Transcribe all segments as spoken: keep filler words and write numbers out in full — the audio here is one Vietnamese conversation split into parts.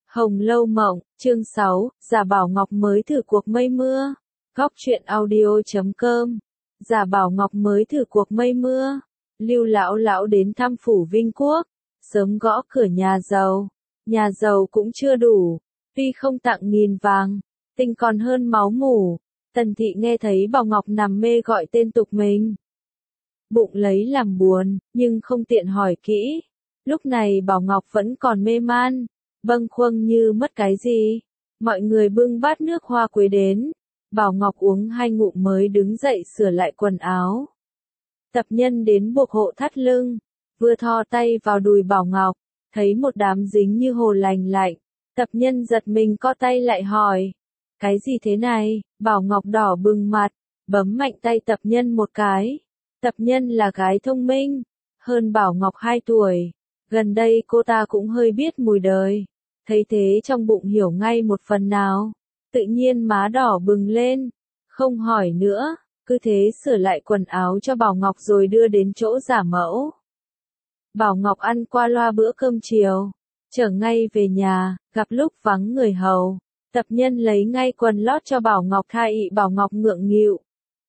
Hồng Lâu Mộng, chương sáu, Giả Bảo Ngọc mới thử cuộc mây mưa. Góc truyện audio chấm com. Giả Bảo Ngọc mới thử cuộc mây mưa. Lưu lão lão đến thăm phủ Vinh Quốc, sớm gõ cửa nhà giàu. Nhà giàu cũng chưa đủ, tuy không tặng nghìn vàng, tinh còn hơn máu mủ. Tần thị nghe thấy Bảo Ngọc nằm mê gọi tên tục mình. Bụng lấy làm buồn, nhưng không tiện hỏi kỹ. Lúc này Bảo Ngọc vẫn còn mê man, bâng khuâng như mất cái gì. Mọi người bưng bát nước hoa quế đến. Bảo Ngọc uống hai ngụm mới đứng dậy sửa lại quần áo. Tập nhân đến buộc hộ thắt lưng, vừa thò tay vào đùi Bảo Ngọc, thấy một đám dính như hồ lành lạnh. Tập nhân giật mình co tay lại hỏi, cái gì thế này? Bảo Ngọc đỏ bừng mặt, bấm mạnh tay tập nhân một cái. Tập nhân là gái thông minh, hơn Bảo Ngọc hai tuổi. Gần đây cô ta cũng hơi biết mùi đời. Thấy thế trong bụng hiểu ngay một phần nào. Tự nhiên má đỏ bừng lên. Không hỏi nữa, cứ thế sửa lại quần áo cho Bảo Ngọc rồi đưa đến chỗ giả mẫu. Bảo Ngọc ăn qua loa bữa cơm chiều. Trở ngay về nhà, gặp lúc vắng người hầu. Tập nhân lấy ngay quần lót cho Bảo Ngọc thay ị. Bảo Ngọc ngượng nghịu.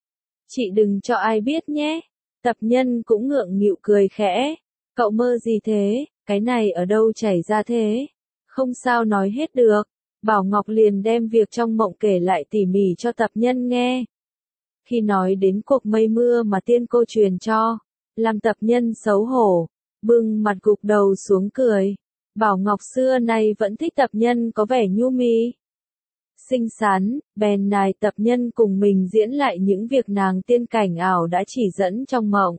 Chị đừng cho ai biết nhé. Tập nhân cũng ngượng nghịu cười khẽ. Cậu mơ gì thế, cái này ở đâu chảy ra thế? Không sao nói hết được. Bảo Ngọc liền đem việc trong mộng kể lại tỉ mỉ cho tập nhân nghe. Khi nói đến cuộc mây mưa mà tiên cô truyền cho, làm tập nhân xấu hổ, bưng mặt gục đầu xuống cười. Bảo Ngọc xưa nay vẫn thích tập nhân có vẻ nhu mì, xinh xắn, bèn nài tập nhân cùng mình diễn lại những việc nàng tiên cảnh ảo đã chỉ dẫn trong mộng.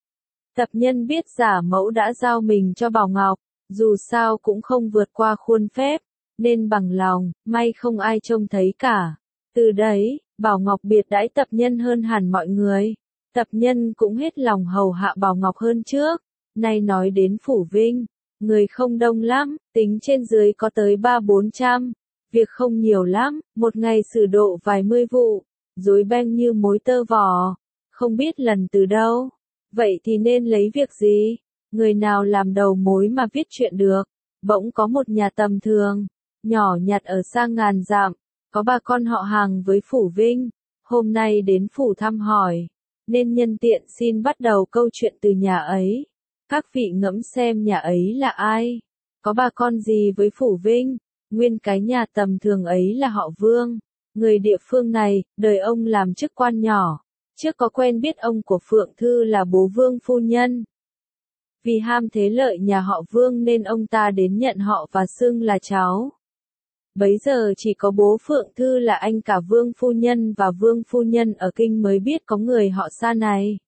Tập nhân biết giả mẫu đã giao mình cho Bảo Ngọc, dù sao cũng không vượt qua khuôn phép, nên bằng lòng, may không ai trông thấy cả. Từ đấy, Bảo Ngọc biệt đãi tập nhân hơn hẳn mọi người. Tập nhân cũng hết lòng hầu hạ Bảo Ngọc hơn trước. Nay nói đến phủ Vinh, người không đông lắm, tính trên dưới có tới ba bốn trăm. Việc không nhiều lắm, một ngày xử độ vài mươi vụ, rối beng như mối tơ vò, không biết lần từ đâu. Vậy thì nên lấy việc gì? Người nào làm đầu mối mà viết chuyện được? Bỗng có một nhà tầm thường, nhỏ nhặt ở xa ngàn dặm, có bà con họ hàng với phủ Vinh, hôm nay đến phủ thăm hỏi, nên nhân tiện xin bắt đầu câu chuyện từ nhà ấy. Các vị ngẫm xem nhà ấy là ai? Có bà con gì với phủ Vinh? Nguyên cái nhà tầm thường ấy là họ Vương, người địa phương này, đời ông làm chức quan nhỏ. Trước có quen biết ông của Phượng Thư là bố Vương phu nhân. Vì ham thế lợi nhà họ Vương nên ông ta đến nhận họ và xưng là cháu. Bấy giờ chỉ có bố Phượng Thư là anh cả Vương phu nhân và Vương phu nhân ở kinh mới biết có người họ xa này.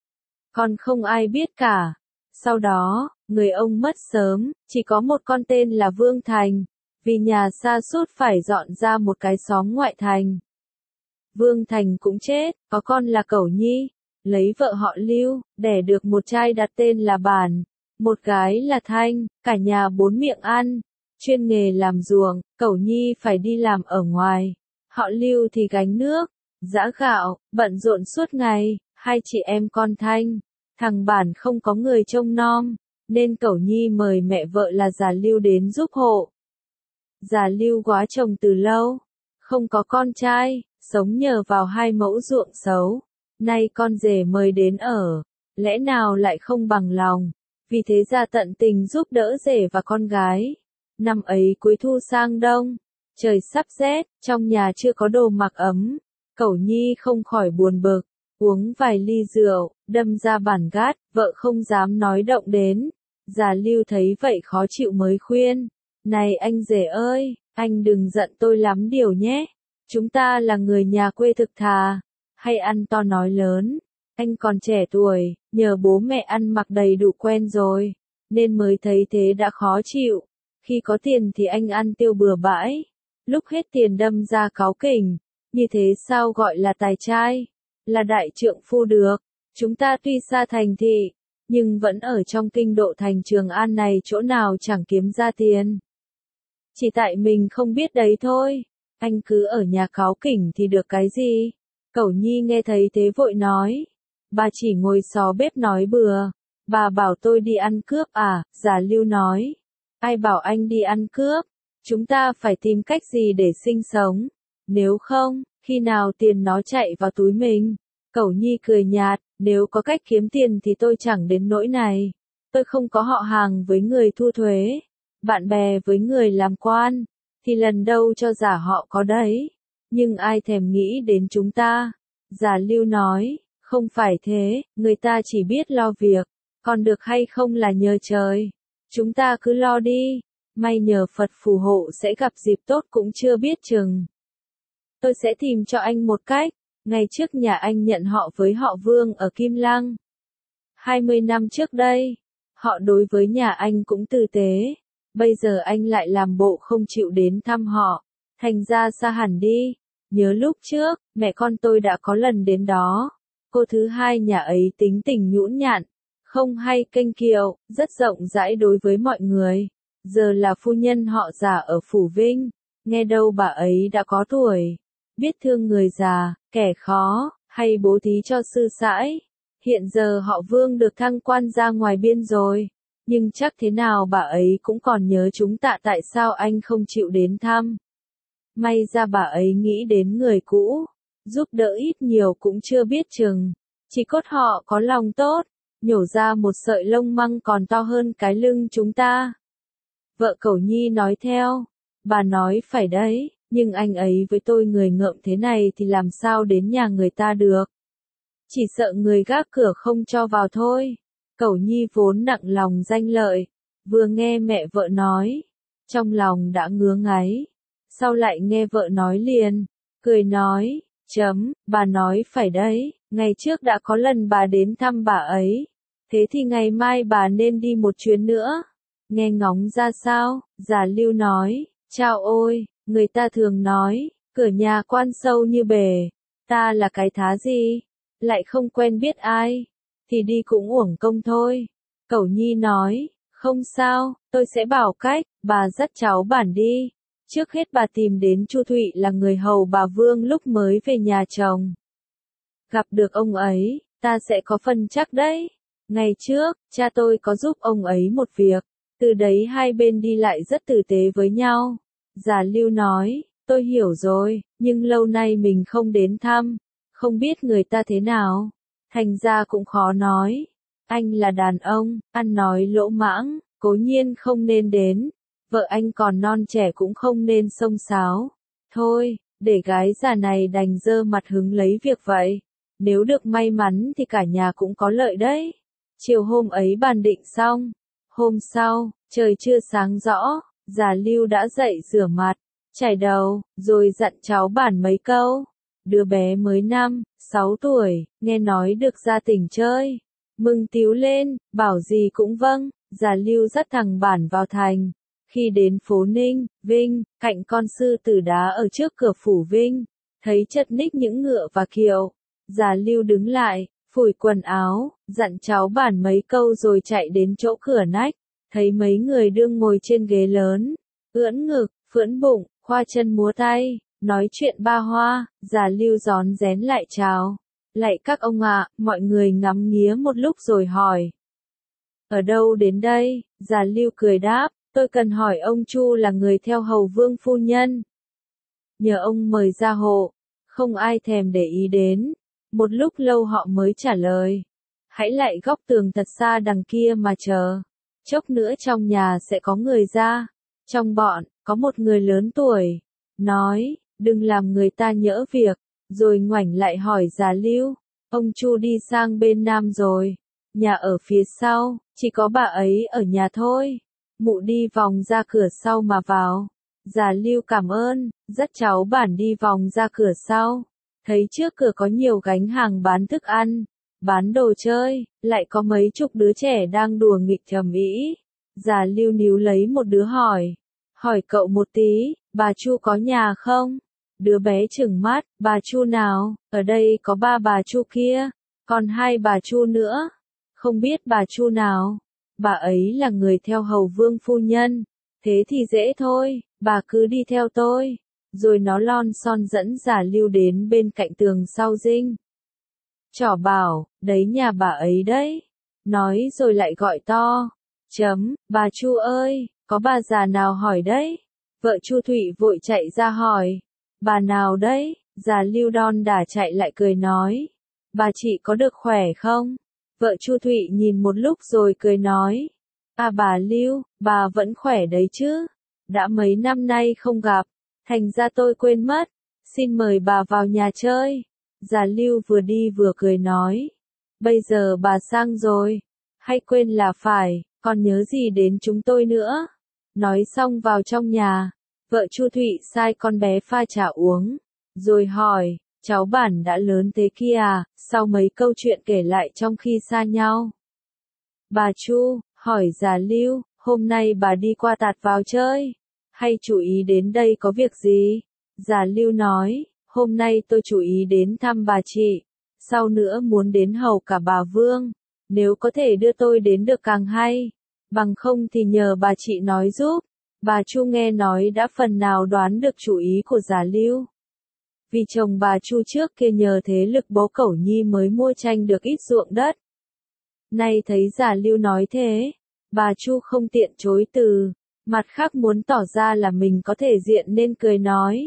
Còn không ai biết cả. Sau đó, người ông mất sớm, chỉ có một con tên là Vương Thành, vì nhà xa sút phải dọn ra một cái xóm ngoại thành. Vương Thành cũng chết, có con là Cẩu Nhi, lấy vợ họ Lưu, đẻ được một trai đặt tên là Bản, một gái là Thanh, cả nhà bốn miệng ăn, chuyên nghề làm ruộng. Cẩu Nhi phải đi làm ở ngoài, họ Lưu thì gánh nước, giã gạo, bận rộn suốt ngày. Hai chị em con Thanh, thằng Bản không có người trông nom, nên Cẩu Nhi mời mẹ vợ là già Lưu đến giúp hộ. Già Lưu góa chồng từ lâu, không có con trai, sống nhờ vào hai mẫu ruộng xấu. Nay con rể mời đến ở, lẽ nào lại không bằng lòng, vì thế ra tận tình giúp đỡ rể và con gái. Năm ấy cuối thu sang đông, trời sắp rét, trong nhà chưa có đồ mặc ấm. Cẩu Nhi không khỏi buồn bực, uống vài ly rượu, đâm ra bản gát, vợ không dám nói động đến. Già Lưu thấy vậy khó chịu mới khuyên, này anh rể ơi, anh đừng giận tôi lắm điều nhé. Chúng ta là người nhà quê thực thà, hay ăn to nói lớn. Anh còn trẻ tuổi, nhờ bố mẹ ăn mặc đầy đủ quen rồi, nên mới thấy thế đã khó chịu. Khi có tiền thì anh ăn tiêu bừa bãi, lúc hết tiền đâm ra cáu kỉnh. Như thế sao gọi là tài trai, là đại trượng phu được? Chúng ta tuy xa thành thị, nhưng vẫn ở trong kinh độ thành Trường An này, chỗ nào chẳng kiếm ra tiền. Chỉ tại mình không biết đấy thôi. Anh cứ ở nhà cáu kỉnh thì được cái gì? Cẩu Nhi nghe thấy thế vội nói. Bà chỉ ngồi xó bếp nói bừa. Bà bảo tôi đi ăn cướp à? Già Lưu nói. Ai bảo anh đi ăn cướp? Chúng ta phải tìm cách gì để sinh sống. Nếu không, khi nào tiền nó chạy vào túi mình? Cẩu Nhi cười nhạt, nếu có cách kiếm tiền thì tôi chẳng đến nỗi này. Tôi không có họ hàng với người thu thuế, bạn bè với người làm quan, thì lần đâu cho giả họ có đấy. Nhưng ai thèm nghĩ đến chúng ta? Giả Lưu nói, không phải thế, người ta chỉ biết lo việc, còn được hay không là nhờ trời. Chúng ta cứ lo đi, may nhờ Phật phù hộ sẽ gặp dịp tốt cũng chưa biết chừng. Tôi sẽ tìm cho anh một cách. Ngày trước nhà anh nhận họ với họ Vương ở Kim Lăng. hai mươi năm trước đây, họ đối với nhà anh cũng tử tế. Bây giờ anh lại làm bộ không chịu đến thăm họ, thành ra xa hẳn đi. Nhớ lúc trước, mẹ con tôi đã có lần đến đó. Cô thứ hai nhà ấy tính tình nhũn nhặn, không hay kênh kiệu, rất rộng rãi đối với mọi người. Giờ là phu nhân họ già ở Phủ Vinh, nghe đâu bà ấy đã có tuổi. Biết thương người già, kẻ khó, hay bố thí cho sư sãi. Hiện giờ họ Vương được thăng quan ra ngoài biên rồi, nhưng chắc thế nào bà ấy cũng còn nhớ chúng ta, tại sao anh không chịu đến thăm. May ra bà ấy nghĩ đến người cũ, giúp đỡ ít nhiều cũng chưa biết chừng. Chỉ cốt họ có lòng tốt, nhổ ra một sợi lông măng còn to hơn cái lưng chúng ta. Vợ Cẩu Nhi nói theo, bà nói phải đấy. Nhưng anh ấy với tôi người ngợm thế này thì làm sao đến nhà người ta được. Chỉ sợ người gác cửa không cho vào thôi. Cẩu Nhi vốn nặng lòng danh lợi, vừa nghe mẹ vợ nói, trong lòng đã ngứa ngáy. Sau lại nghe vợ nói liền, cười nói, chấm, bà nói phải đấy, ngày trước đã có lần bà đến thăm bà ấy. Thế thì ngày mai bà nên đi một chuyến nữa. Nghe ngóng ra sao? Già Lưu nói, chao ôi. Người ta thường nói, cửa nhà quan sâu như bể, ta là cái thá gì, lại không quen biết ai, thì đi cũng uổng công thôi. Cẩu Nhi nói, không sao, tôi sẽ bảo cách, bà dắt cháu bản đi. Trước hết bà tìm đến Chu Thụy là người hầu bà Vương lúc mới về nhà chồng. Gặp được ông ấy, ta sẽ có phần chắc đấy. Ngày trước, cha tôi có giúp ông ấy một việc, từ đấy hai bên đi lại rất tử tế với nhau. Già Lưu nói, tôi hiểu rồi, nhưng lâu nay mình không đến thăm, không biết người ta thế nào, thành ra cũng khó nói. Anh là đàn ông, ăn nói lỗ mãng, cố nhiên không nên đến, vợ anh còn non trẻ cũng không nên xông xáo. Thôi, để gái già này đành dơ mặt hứng lấy việc vậy, nếu được may mắn thì cả nhà cũng có lợi đấy. Chiều hôm ấy bàn định xong, hôm sau, trời chưa sáng rõ. Già Lưu đã dậy rửa mặt, chải đầu, rồi dặn cháu bản mấy câu. Đứa bé mới năm, sáu tuổi, nghe nói được ra tỉnh chơi. Mừng tíu lên, bảo gì cũng vâng. Già Lưu dắt thằng bản vào thành. Khi đến phố Ninh, Vinh, cạnh con sư tử đá ở trước cửa phủ Vinh, thấy chật ních những ngựa và kiệu. Già Lưu đứng lại, phủi quần áo, dặn cháu bản mấy câu rồi chạy đến chỗ cửa nách. Thấy mấy người đương ngồi trên ghế lớn, ưỡn ngực, phưỡn bụng, khoa chân múa tay, nói chuyện ba hoa. Già Lưu rón rén lại chào. Lạy các ông ạ, mọi người ngắm nghía một lúc rồi hỏi. Ở đâu đến đây? Già Lưu cười đáp, tôi cần hỏi ông Chu là người theo hầu Vương phu nhân. Nhờ ông mời ra hộ, không ai thèm để ý đến. Một lúc lâu họ mới trả lời. Hãy lại góc tường thật xa đằng kia mà chờ. Chốc nữa trong nhà sẽ có người ra. Trong bọn, có một người lớn tuổi. Nói, đừng làm người ta nhỡ việc. Rồi ngoảnh lại hỏi Già Lưu. Ông Chu đi sang bên Nam rồi. Nhà ở phía sau, chỉ có bà ấy ở nhà thôi. Mụ đi vòng ra cửa sau mà vào. Già Lưu cảm ơn, dắt cháu bản đi vòng ra cửa sau. Thấy trước cửa có nhiều gánh hàng bán thức ăn, bán đồ chơi, lại có mấy chục đứa trẻ đang đùa nghịch thầm ĩ. Già Lưu níu lấy một đứa hỏi. Hỏi cậu một tí, bà Chu có nhà không? Đứa bé trừng mắt, bà Chu nào? Ở đây có ba bà Chu kia, còn hai bà Chu nữa. Không biết bà Chu nào? Bà ấy là người theo hầu Vương phu nhân. Thế thì dễ thôi, bà cứ đi theo tôi. Rồi nó lon son dẫn Già Lưu đến bên cạnh tường sau dinh. Trỏ bảo, đấy nhà bà ấy đấy. Nói rồi lại gọi to. Chấm, bà Chu ơi, có bà già nào hỏi đấy. Vợ Chu Thụy vội chạy ra hỏi, bà nào đấy? Già Lưu đon đả chạy lại cười nói, bà chị có được khỏe không? Vợ Chu Thụy nhìn một lúc rồi cười nói, à bà Lưu, bà vẫn khỏe đấy chứ? Đã mấy năm nay không gặp, thành ra tôi quên mất, xin mời bà vào nhà chơi. Già Lưu vừa đi vừa cười nói, bây giờ bà sang rồi, hay quên là phải, còn nhớ gì đến chúng tôi nữa. Nói xong vào trong nhà, vợ Chu Thụy sai con bé pha trà uống, rồi hỏi, cháu bản đã lớn thế kia à? Sau mấy câu chuyện kể lại trong khi xa nhau. Bà Chu, hỏi Già Lưu, hôm nay bà đi qua tạt vào chơi, hay chú ý đến đây có việc gì? Già Lưu nói, hôm nay tôi chú ý đến thăm bà chị, sau nữa muốn đến hầu cả bà Vương, nếu có thể đưa tôi đến được càng hay, bằng không thì nhờ bà chị nói giúp. Bà Chu nghe nói đã phần nào đoán được chủ ý của Già Lưu. Vì chồng bà Chu trước kia nhờ thế lực bố Cẩu Nhi mới mua tranh được ít ruộng đất. Nay thấy Già Lưu nói thế, bà Chu không tiện chối từ, mặt khác muốn tỏ ra là mình có thể diện nên cười nói.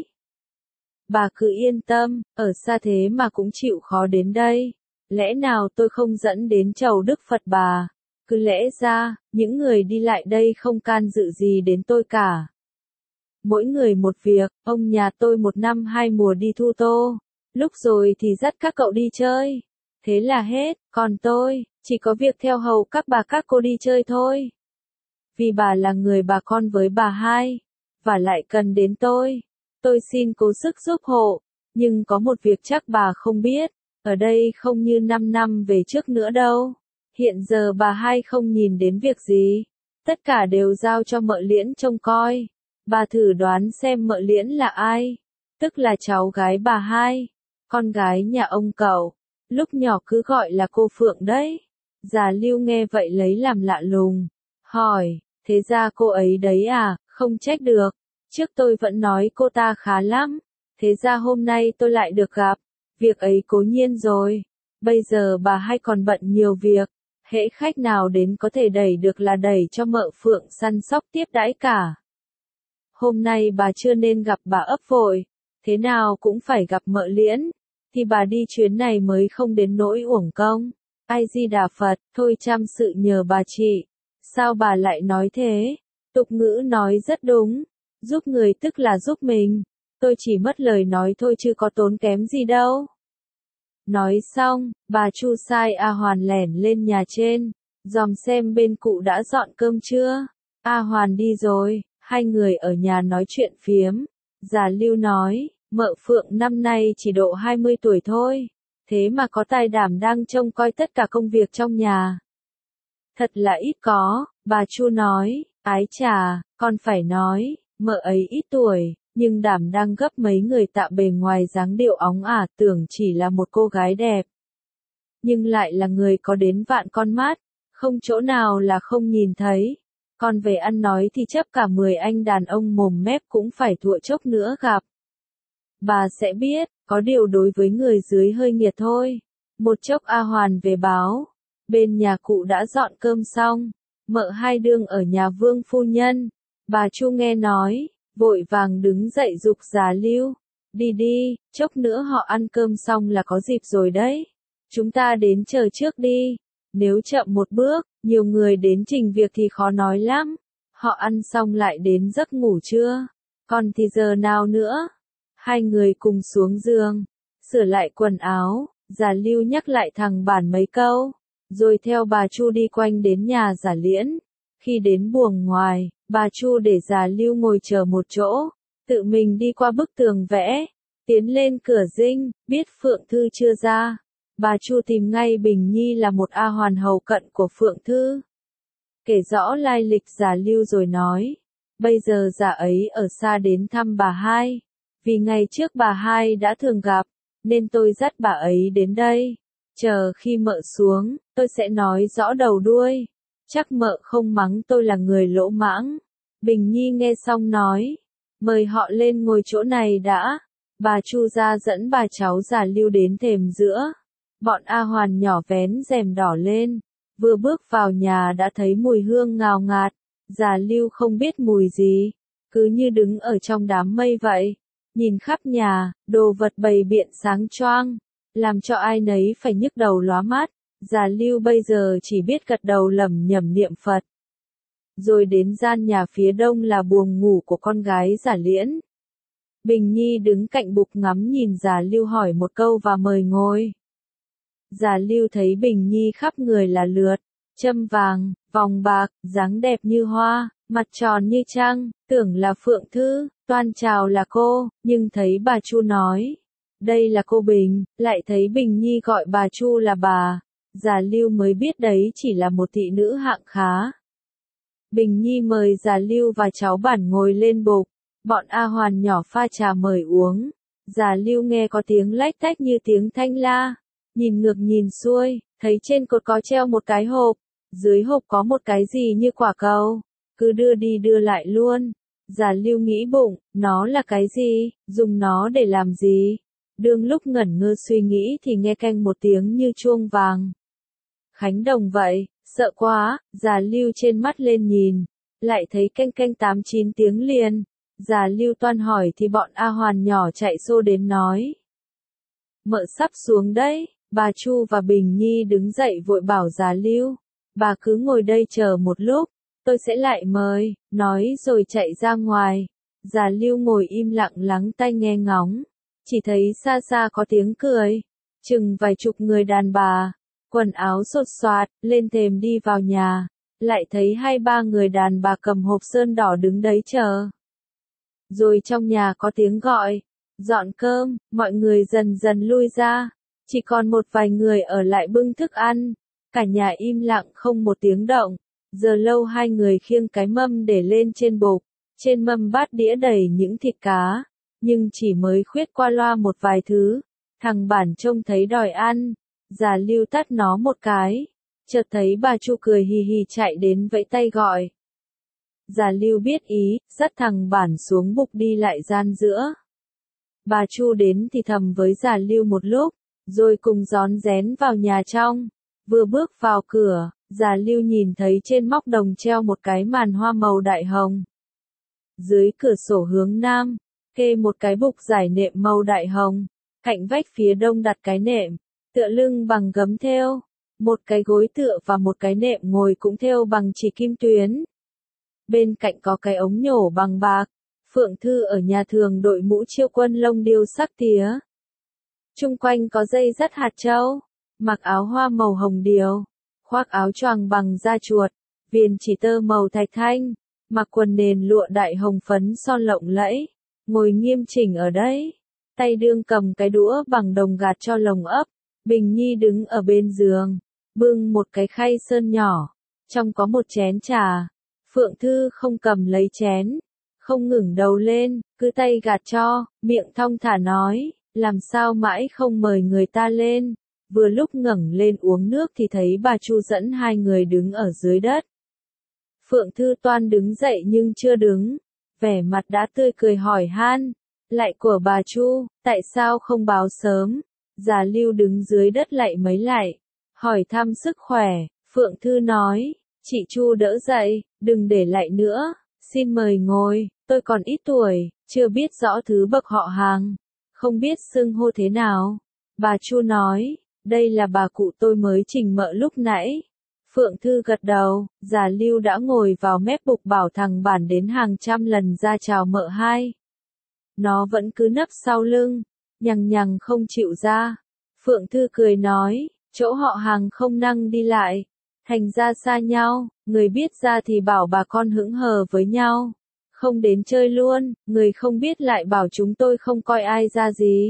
Bà cứ yên tâm, ở xa thế mà cũng chịu khó đến đây, lẽ nào tôi không dẫn đến chầu Đức Phật bà? Cứ lẽ ra, những người đi lại đây không can dự gì đến tôi cả. Mỗi người một việc, ông nhà tôi một năm hai mùa đi thu tô, lúc rồi thì dắt các cậu đi chơi. Thế là hết, còn tôi, chỉ có việc theo hầu các bà các cô đi chơi thôi. Vì bà là người bà con với bà hai, và lại cần đến tôi, tôi xin cố sức giúp hộ, nhưng có một việc chắc bà không biết, ở đây không như năm năm về trước nữa đâu. Hiện giờ bà hai không nhìn đến việc gì, tất cả đều giao cho Mợ Liễn trông coi. Bà thử đoán xem Mợ Liễn là ai, tức là cháu gái bà hai, con gái nhà ông cậu, lúc nhỏ cứ gọi là cô Phượng đấy. Già Lưu nghe vậy lấy làm lạ lùng, hỏi, thế ra cô ấy đấy à? Không trách được, trước tôi vẫn nói cô ta khá lắm, thế ra hôm nay tôi lại được gặp, việc ấy cố nhiên rồi, bây giờ bà hai còn bận nhiều việc. Hễ khách nào đến có thể đẩy được là đẩy cho Mợ Phượng săn sóc tiếp đãi cả. Hôm nay bà chưa nên gặp bà ấp vội, thế nào cũng phải gặp Mợ Liễn, thì bà đi chuyến này mới không đến nỗi uổng công. Ai Di Đà Phật, thôi chăm sự nhờ bà chị. Sao bà lại nói thế? Tục ngữ nói rất đúng, giúp người tức là giúp mình. Tôi chỉ mất lời nói thôi chứ có tốn kém gì đâu. Nói xong, bà Chu sai A Hoàn lẻn lên nhà trên, dòm xem bên cụ đã dọn cơm chưa. A Hoàn đi rồi, hai người ở nhà nói chuyện phiếm. Già Lưu nói, Mợ Phượng năm nay chỉ độ hai mươi tuổi thôi, thế mà có tài đảm đang trông coi tất cả công việc trong nhà. Thật là ít có, bà Chu nói, ái chà, con phải nói, mợ ấy ít tuổi, nhưng đảm đang gấp mấy người tạ bề ngoài dáng điệu óng ả, tưởng chỉ là một cô gái đẹp. Nhưng lại là người có đến vạn con mắt, không chỗ nào là không nhìn thấy. Còn về ăn nói thì chấp cả mười anh đàn ông mồm mép cũng phải thụa chốc nữa gặp. Bà sẽ biết, có điều đối với người dưới hơi nghiệt thôi. Một chốc A Hoàn về báo, bên nhà cụ đã dọn cơm xong, Mợ Hai đương ở nhà Vương phu nhân. Bà Chu nghe nói, vội vàng đứng dậy giục Già Lưu, đi đi, chốc nữa họ ăn cơm xong là có dịp rồi đấy. Chúng ta đến chờ trước đi, nếu chậm một bước, nhiều người đến trình việc thì khó nói lắm. Họ ăn xong lại đến giấc ngủ trưa, còn thì giờ nào nữa? Hai người cùng xuống giường, sửa lại quần áo, Già Lưu nhắc lại thằng Bản mấy câu, rồi theo bà Chu đi quanh đến nhà Già Liễn. Khi đến buồng ngoài, bà Chu để Già Lưu ngồi chờ một chỗ, tự mình đi qua bức tường vẽ, tiến lên cửa dinh, biết Phượng Thư chưa ra. Bà Chu tìm ngay Bình Nhi là một A Hoàn hầu cận của Phượng Thư. Kể rõ lai lịch Già Lưu rồi nói, bây giờ già ấy ở xa đến thăm bà hai, vì ngày trước bà hai đã thường gặp, nên tôi dắt bà ấy đến đây. Chờ khi Mợ xuống, tôi sẽ nói rõ đầu đuôi. Chắc Mợ không mắng tôi là người lỗ mãng. Bình Nhi nghe xong nói, mời họ lên ngồi chỗ này đã. Bà Chu ra dẫn bà cháu Già Lưu đến thềm giữa. Bọn A Hoàn nhỏ vén rèm đỏ lên, vừa bước vào nhà đã thấy mùi hương ngào ngạt. Già Lưu không biết mùi gì, cứ như đứng ở trong đám mây vậy. Nhìn khắp nhà, đồ vật bày biện sáng choang, làm cho ai nấy phải nhức đầu lóa mắt. Già Lưu bây giờ chỉ biết gật đầu lẩm nhẩm niệm Phật. Rồi đến gian nhà phía đông là buồng ngủ của con gái Già Liễn. Bình Nhi đứng cạnh bục ngắm nhìn Già Lưu hỏi một câu và mời ngồi. Già Lưu thấy Bình Nhi khắp người là lượt, châm vàng, vòng bạc, dáng đẹp như hoa, mặt tròn như trăng, tưởng là Phượng Thư, toan chào là cô, nhưng thấy bà Chu nói, đây là cô Bình, lại thấy Bình Nhi gọi bà Chu là bà, Già Lưu mới biết đấy chỉ là một thị nữ hạng khá. Bình Nhi mời Già Lưu và cháu Bản ngồi lên bục, bọn A Hoàn nhỏ pha trà mời uống, Già Lưu nghe có tiếng lách tách như tiếng thanh la, nhìn ngược nhìn xuôi, thấy trên cột có treo một cái hộp, dưới hộp có một cái gì như quả cầu, cứ đưa đi đưa lại luôn. Già Lưu nghĩ bụng, nó là cái gì, dùng nó để làm gì? Đương lúc ngẩn ngơ suy nghĩ thì nghe canh một tiếng như chuông vàng. Khánh Đồng vậy, sợ quá, Già Lưu trên mắt lên nhìn, lại thấy canh canh tám chín tiếng liền. Già Lưu toan hỏi thì bọn A Hoàn nhỏ chạy xô đến nói. Mợ sắp xuống đấy, bà Chu và Bình Nhi đứng dậy vội bảo Già Lưu, bà cứ ngồi đây chờ một lúc, tôi sẽ lại mời, nói rồi chạy ra ngoài. Già Lưu ngồi im lặng lắng tai nghe ngóng, chỉ thấy xa xa có tiếng cười, chừng vài chục người đàn bà, quần áo xột xoạt, lên thềm đi vào nhà, lại thấy hai ba người đàn bà cầm hộp sơn đỏ đứng đấy chờ. Rồi trong nhà có tiếng gọi, dọn cơm, mọi người dần dần lui ra, chỉ còn một vài người ở lại bưng thức ăn, cả nhà im lặng không một tiếng động. Giờ lâu hai người khiêng cái mâm để lên trên bục, trên mâm bát đĩa đầy những thịt cá, nhưng chỉ mới khuyết qua loa một vài thứ, thằng Bản trông thấy đòi ăn, Già Lưu tắt nó một cái, chợt thấy bà Chu cười hì hì chạy đến vẫy tay gọi. Già Lưu biết ý, dắt thằng Bản xuống bục đi lại gian giữa. Bà Chu đến thì thầm với Già Lưu một lúc, rồi cùng rón rén vào nhà trong, vừa bước vào cửa. Già Lưu nhìn thấy trên móc đồng treo một cái màn hoa màu đại hồng. Dưới cửa sổ hướng nam, kê một cái bục giải nệm màu đại hồng, cạnh vách phía đông đặt cái nệm, tựa lưng bằng gấm thêu, một cái gối tựa và một cái nệm ngồi cũng thêu bằng chỉ kim tuyến. Bên cạnh có cái ống nhổ bằng bạc, Phượng Thư ở nhà thường đội mũ chiêu quân lông điêu sắc tía. Chung quanh có dây dắt hạt châu, mặc áo hoa màu hồng điều. Khoác áo choàng bằng da chuột, viền chỉ tơ màu thạch thanh, mặc quần nền lụa đại hồng phấn son lộng lẫy, ngồi nghiêm chỉnh ở đấy, tay đương cầm cái đũa bằng đồng gạt cho lồng ấp. Bình Nhi đứng ở bên giường, bưng một cái khay sơn nhỏ, trong có một chén trà. Phượng Thư không cầm lấy chén, không ngẩng đầu lên, cứ tay gạt cho, miệng thong thả nói, làm sao mãi không mời người ta lên. Vừa lúc ngẩng lên uống nước thì thấy bà Chu dẫn hai người đứng ở dưới đất. Phượng Thư toan đứng dậy nhưng chưa đứng, vẻ mặt đã tươi cười hỏi han, lại của bà Chu, tại sao không báo sớm? Già Lưu đứng dưới đất lạy mấy lạy, hỏi thăm sức khỏe. Phượng Thư nói, chị Chu đỡ dậy, đừng để lại nữa, xin mời ngồi, tôi còn ít tuổi, chưa biết rõ thứ bậc họ hàng, không biết xưng hô thế nào. Bà Chu nói, đây là bà cụ tôi mới trình mợ lúc nãy. Phượng Thư gật đầu, Già Lưu đã ngồi vào mép bục bảo thằng Bản đến hàng trăm lần ra chào mợ hai. Nó vẫn cứ nấp sau lưng, nhằng nhằng không chịu ra. Phượng Thư cười nói, chỗ họ hàng không năng đi lại, thành ra xa nhau, người biết ra thì bảo bà con hững hờ với nhau, không đến chơi luôn, người không biết lại bảo chúng tôi không coi ai ra gì.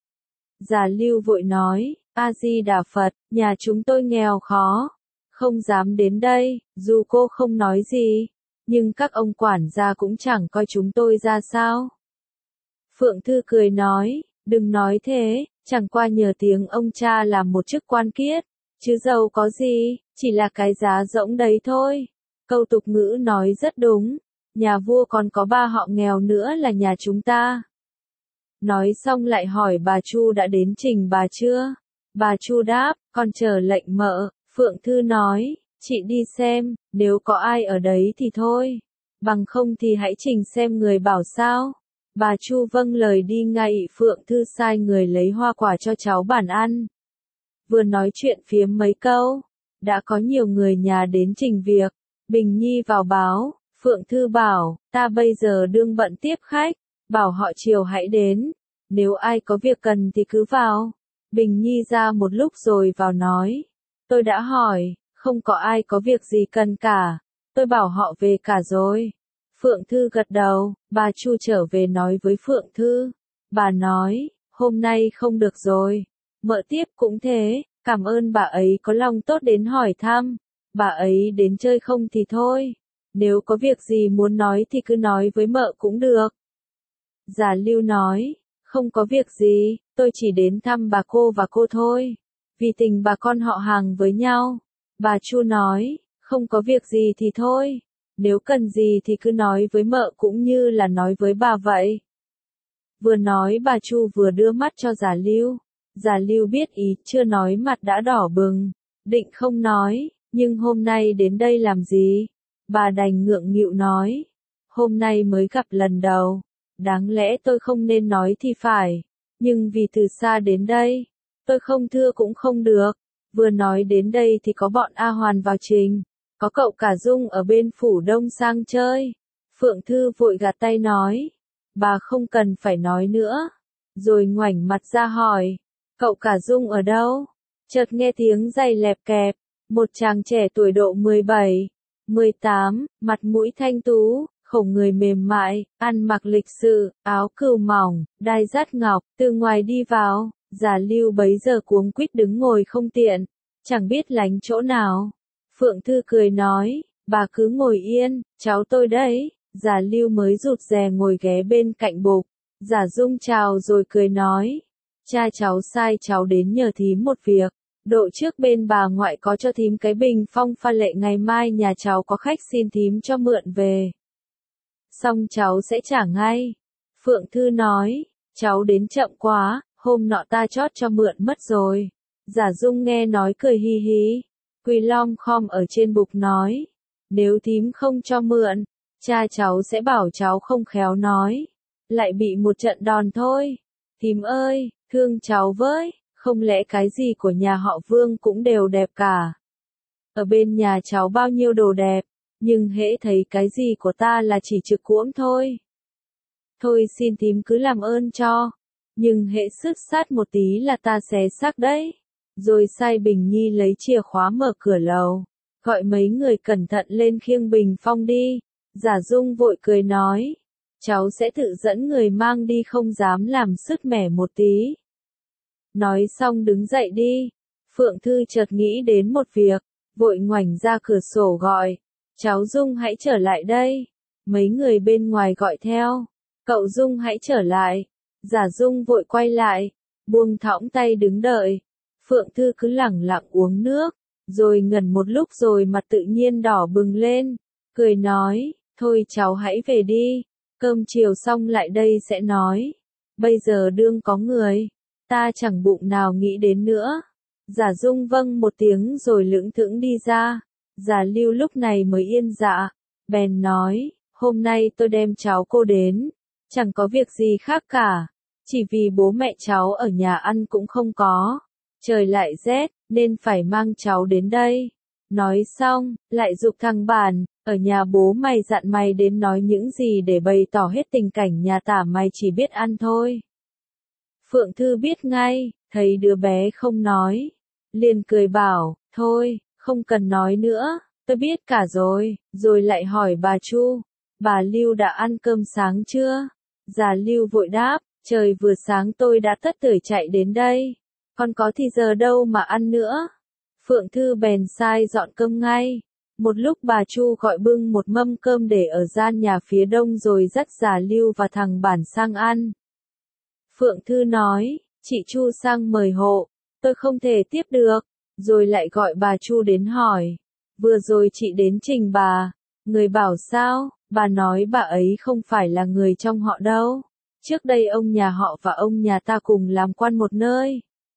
Già Lưu vội nói, A-di-đà Phật, nhà chúng tôi nghèo khó, không dám đến đây, dù cô không nói gì, nhưng các ông quản gia cũng chẳng coi chúng tôi ra sao. Phượng Thư cười nói, đừng nói thế, chẳng qua nhờ tiếng ông cha làm một chức quan kiết, chứ giàu có gì, chỉ là cái giá rỗng đấy thôi. Câu tục ngữ nói rất đúng, nhà vua còn có ba họ nghèo nữa là nhà chúng ta. Nói xong lại hỏi bà Chu đã đến trình bà chưa? Bà Chu đáp, con chờ lệnh mợ. Phượng Thư nói, chị đi xem, nếu có ai ở đấy thì thôi. bằng không thì hãy trình xem người bảo sao. Bà Chu vâng lời đi ngay. Phượng Thư sai người lấy hoa quả cho cháu bản ăn. Vừa nói chuyện phiếm mấy câu, đã có nhiều người nhà đến trình việc. Bình Nhi vào báo, Phượng Thư bảo, ta bây giờ đương bận tiếp khách, bảo họ chiều hãy đến, nếu ai có việc cần thì cứ vào. Bình Nhi ra một lúc rồi vào nói, tôi đã hỏi, không có ai có việc gì cần cả, tôi bảo họ về cả rồi. Phượng Thư gật đầu, bà Chu trở về nói với Phượng Thư. Bà nói, hôm nay không được rồi, mợ tiếp cũng thế, cảm ơn bà ấy có lòng tốt đến hỏi thăm, bà ấy đến chơi không thì thôi, nếu có việc gì muốn nói thì cứ nói với mợ cũng được. Già Lưu nói, không có việc gì, tôi chỉ đến thăm bà cô và cô thôi, vì tình bà con họ hàng với nhau. Bà Chu nói, không có việc gì thì thôi, nếu cần gì thì cứ nói với mợ cũng như là nói với bà vậy. Vừa nói bà Chu vừa đưa mắt cho Già Lưu. Già Lưu biết ý, chưa nói mặt đã đỏ bừng, định không nói, nhưng hôm nay đến đây làm gì? Bà đành ngượng nghịu nói, hôm nay mới gặp lần đầu, đáng lẽ tôi không nên nói thì phải, nhưng vì từ xa đến đây, tôi không thưa cũng không được. Vừa nói đến đây thì có bọn A Hoàn vào trình, có cậu cả Dung ở bên phủ đông sang chơi. Phượng Thư vội gạt tay nói, bà không cần phải nói nữa, rồi ngoảnh mặt ra hỏi, cậu cả Dung ở đâu? Chợt nghe tiếng giày lẹp kẹp, một chàng trẻ tuổi độ mười bảy, mười tám, mặt mũi thanh tú, khổng người mềm mại, ăn mặc lịch sự, áo cừu mỏng, đai dắt ngọc, từ ngoài đi vào. Già Lưu bấy giờ cuống quýt đứng ngồi không tiện, chẳng biết lánh chỗ nào. Phượng Thư cười nói, bà cứ ngồi yên, cháu tôi đấy. Già Lưu mới rụt rè ngồi ghé bên cạnh bục. Già Dung chào rồi cười nói, cha cháu sai cháu đến nhờ thím một việc. Độ trước bên bà ngoại có cho thím cái bình phong pha lệ, ngày mai nhà cháu có khách xin thím cho mượn về. Xong cháu sẽ trả ngay. Phượng Thư nói, cháu đến chậm quá, hôm nọ ta chót cho mượn mất rồi. Già Dung nghe nói cười hi hí, quỳ lom khom ở trên bục nói, nếu thím không cho mượn, cha cháu sẽ bảo cháu không khéo nói, lại bị một trận đòn thôi. Thím ơi, thương cháu với, không lẽ cái gì của nhà họ Vương cũng đều đẹp cả. Ở bên nhà cháu bao nhiêu đồ đẹp, nhưng hễ thấy cái gì của ta là chỉ trực cuỗm thôi. Thôi xin thím cứ làm ơn cho, nhưng hễ sứt sát một tí là ta xé xác đấy. Rồi sai Bình Nhi lấy chìa khóa mở cửa lầu, gọi mấy người cẩn thận lên khiêng bình phong đi. Giả Dung vội cười nói, cháu sẽ tự dẫn người mang đi, không dám làm sứt mẻ một tí. Nói xong đứng dậy đi. Phượng Thư chợt nghĩ đến một việc, vội ngoảnh ra cửa sổ gọi, cháu Dung hãy trở lại đây. Mấy người bên ngoài gọi theo, cậu Dung hãy trở lại. Giả Dung vội quay lại, buông thõng tay đứng đợi. Phượng Thư cứ lẳng lặng uống nước, rồi ngẩn một lúc rồi mặt tự nhiên đỏ bừng lên, cười nói, thôi cháu hãy về đi, cơm chiều xong lại đây sẽ nói. Bây giờ đương có người, ta chẳng bụng nào nghĩ đến nữa. Giả Dung vâng một tiếng rồi lững thững đi ra. Giả Lưu lúc này mới yên dạ, bèn nói, hôm nay tôi đem cháu cô đến, chẳng có việc gì khác cả, chỉ vì bố mẹ cháu ở nhà ăn cũng không có, trời lại rét, nên phải mang cháu đến đây. Nói xong, lại giục thằng Bản, ở nhà bố mày dặn mày đến nói những gì để bày tỏ hết tình cảnh nhà tả, mày chỉ biết ăn thôi. Phượng Thư biết ngay, thấy đứa bé không nói, liền cười bảo, thôi, không cần nói nữa, tôi biết cả rồi. Rồi lại hỏi bà Chu, bà Lưu đã ăn cơm sáng chưa? Già Lưu vội đáp, trời vừa sáng tôi đã tất tưởi chạy đến đây, còn có thì giờ đâu mà ăn nữa. Phượng Thư bèn sai dọn cơm ngay. Một lúc bà Chu gọi bưng một mâm cơm để ở gian nhà phía đông rồi dắt Già Lưu và thằng Bản sang ăn. Phượng Thư nói, chị Chu sang mời hộ, tôi không thể tiếp được. Rồi lại gọi bà Chu đến hỏi, vừa rồi chị đến trình bà, người bảo sao? Bà nói bà ấy không phải là người trong họ đâu. Trước đây ông nhà họ và ông nhà ta cùng làm quan một nơi,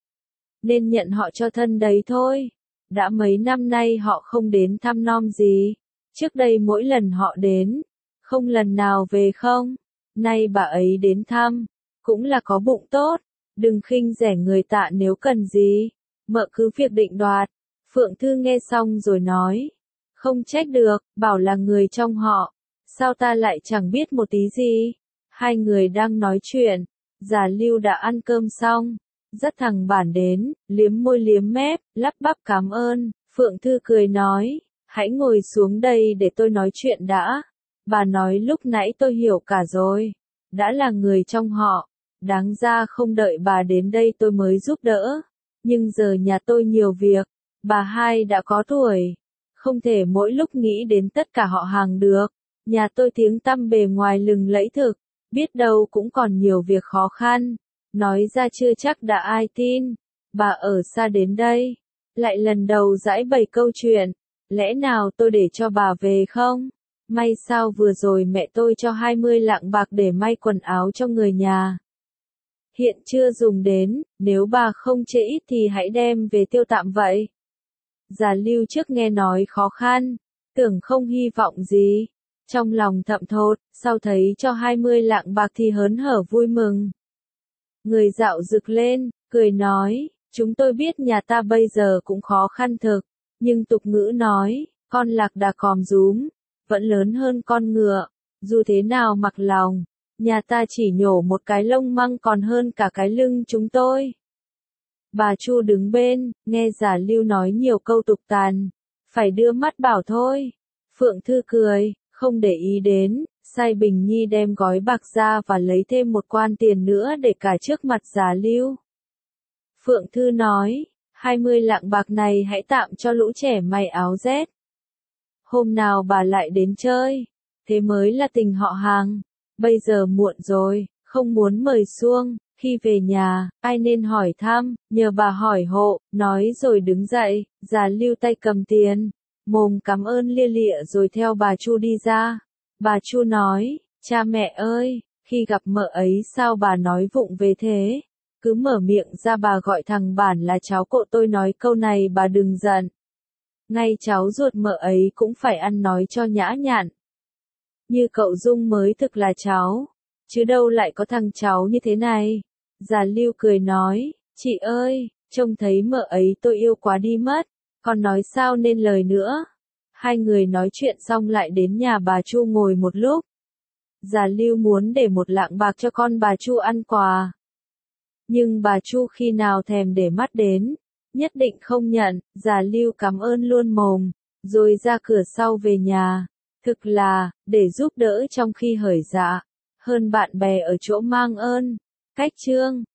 nên nhận họ cho thân đấy thôi. Đã mấy năm nay họ không đến thăm nom gì. Trước đây mỗi lần họ đến, không lần nào về không? Nay bà ấy đến thăm, cũng là có bụng tốt, đừng khinh rẻ người tạ nếu cần gì. Mợ cứ việc định đoạt. Phượng Thư nghe xong rồi nói. Không trách được, bảo là người trong họ. Sao ta lại chẳng biết một tí gì? Hai người đang nói chuyện. Già Lưu đã ăn cơm xong. Dắt thằng Bản đến, liếm môi liếm mép, lắp bắp cảm ơn. Phượng Thư cười nói. Hãy ngồi xuống đây để tôi nói chuyện đã. Bà nói lúc nãy tôi hiểu cả rồi. Đã là người trong họ. Đáng ra không đợi bà đến đây tôi mới giúp đỡ. Nhưng giờ nhà tôi nhiều việc. Bà hai đã có tuổi. Không thể mỗi lúc nghĩ đến tất cả họ hàng được. Nhà tôi tiếng tăm bề ngoài lừng lẫy thực. Biết đâu cũng còn nhiều việc khó khăn. Nói ra chưa chắc đã ai tin. Bà ở xa đến đây. Lại lần đầu giãi bày câu chuyện. Lẽ nào tôi để cho bà về không? May sao vừa rồi mẹ tôi cho hai mươi lạng bạc để may quần áo cho người nhà. Hiện chưa dùng đến, nếu bà không chê ít thì hãy đem về tiêu tạm vậy. Già Lưu trước nghe nói khó khăn, tưởng không hy vọng gì. Trong lòng thậm thốt, sau thấy cho hai mươi lạng bạc thì hớn hở vui mừng. Người dạo rực lên, cười nói, chúng tôi biết nhà ta bây giờ cũng khó khăn thực, nhưng tục ngữ nói, con lạc đà còm rúm, vẫn lớn hơn con ngựa, dù thế nào mặc lòng, nhà ta chỉ nhổ một cái lông măng còn hơn cả cái lưng chúng tôi. Bà Chu đứng bên, nghe Già Lưu nói nhiều câu tục tàn, phải đưa mắt bảo thôi. Phượng Thư cười, không để ý đến, sai Bình Nhi đem gói bạc ra và lấy thêm một quan tiền nữa để cả trước mặt Già Lưu. Phượng Thư nói, hai mươi lạng bạc này hãy tạm cho lũ trẻ may áo rét. Hôm nào bà lại đến chơi, thế mới là tình họ hàng. Bây giờ muộn rồi, không muốn mời xuông, khi về nhà, ai nên hỏi thăm, nhờ bà hỏi hộ, nói rồi đứng dậy, Già Lưu tay cầm tiền, mồm cảm ơn lia lịa rồi theo bà Chu đi ra. Bà Chu nói, cha mẹ ơi, khi gặp mợ ấy sao bà nói vụng về thế? Cứ mở miệng ra bà gọi thằng Bản là cháu cậu tôi nói câu này bà đừng giận. Ngay cháu ruột mợ ấy cũng phải ăn nói cho nhã nhặn. Như cậu Dung mới thực là cháu, chứ đâu lại có thằng cháu như thế này. Già Lưu cười nói, chị ơi, trông thấy mợ ấy tôi yêu quá đi mất, còn nói sao nên lời nữa. Hai người nói chuyện xong lại đến nhà bà Chu ngồi một lúc. Già Lưu muốn để một lạng bạc cho con bà Chu ăn quà. Nhưng bà Chu khi nào thèm để mắt đến, nhất định không nhận. Già Lưu cảm ơn luôn mồm, rồi ra cửa sau về nhà. Thực là, để giúp đỡ trong khi hởi dạ, hơn bạn bè ở chỗ mang ơn. Cách chương